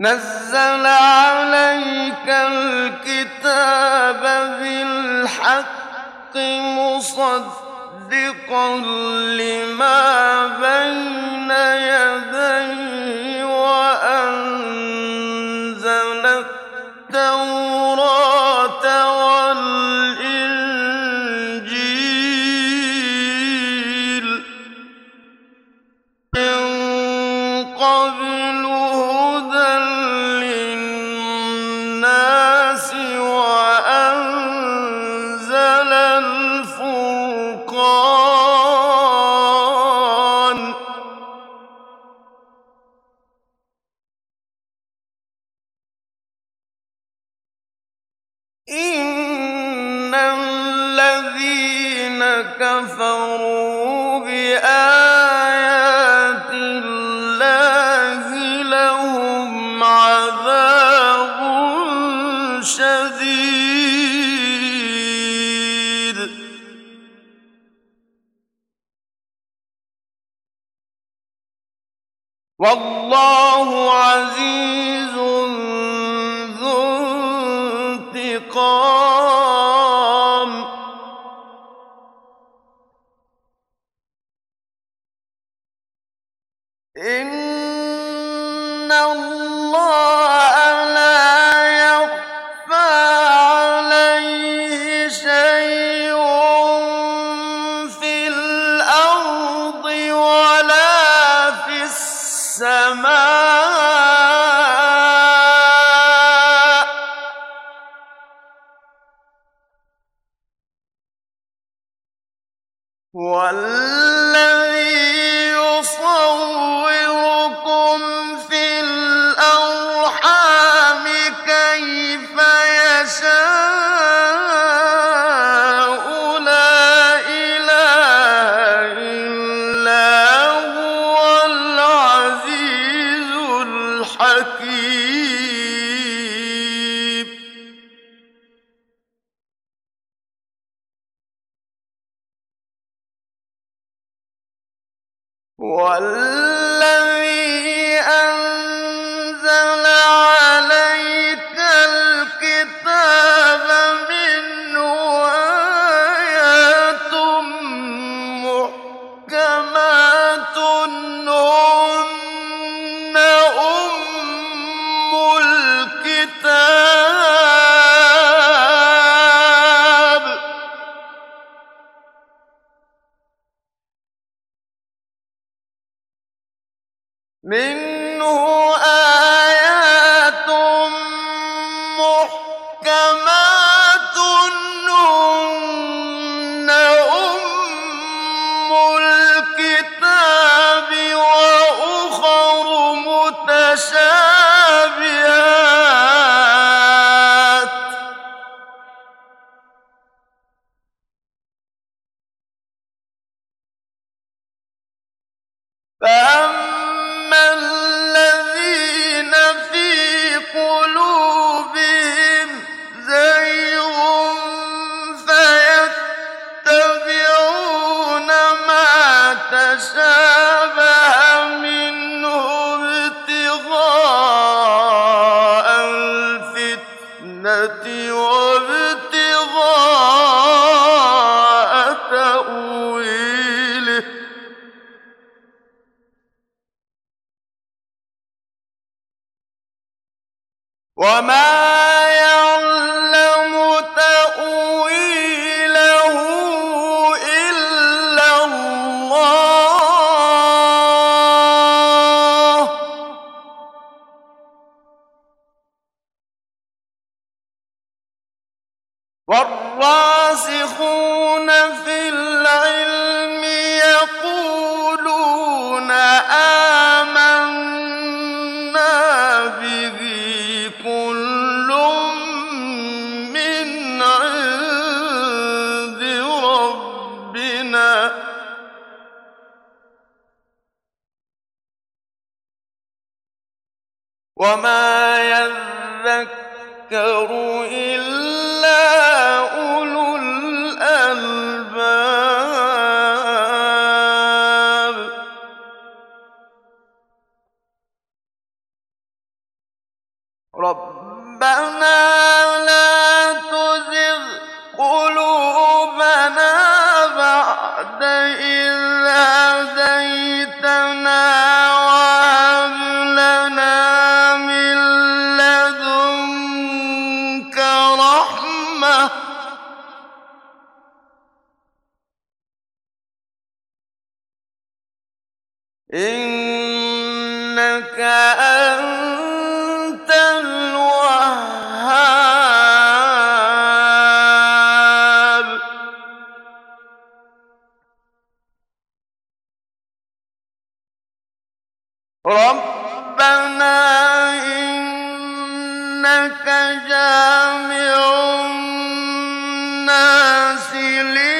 نزل عليك الكتاب بالحق مصدقا لما بين يديه وأنزل التوراة والإنجيل من قبل هدى للناس وأنزل الفرقان إن الذين كفروا بآيات الله لهم عذاب شديد والله عزيز ذو انتقام إن الله لا يخفى عليه شيء في الأرض ولا في السماء والذي يصوركم في الأرحام كيف يشاء لا إله إلا هو العزيز الحكيم والذي أنزل عليك الكتاب منه آيات محكمات هن أم الكتاب منه آيات محكمات هن أم الكتاب وأخر متشابهات فأما الذين في قلوبهم زيغ فيتبعون ما تشابه منه ابتغاء الفتنة وابتغاء تأويله وما يعلم تأويله إلا الله والراسخون في العلم يقولون آمنا به كل من عند ربنا وما يذكر إلا أولو الألباب الرحمة إنك أنت الوهاب ربنا إنك جامع الناس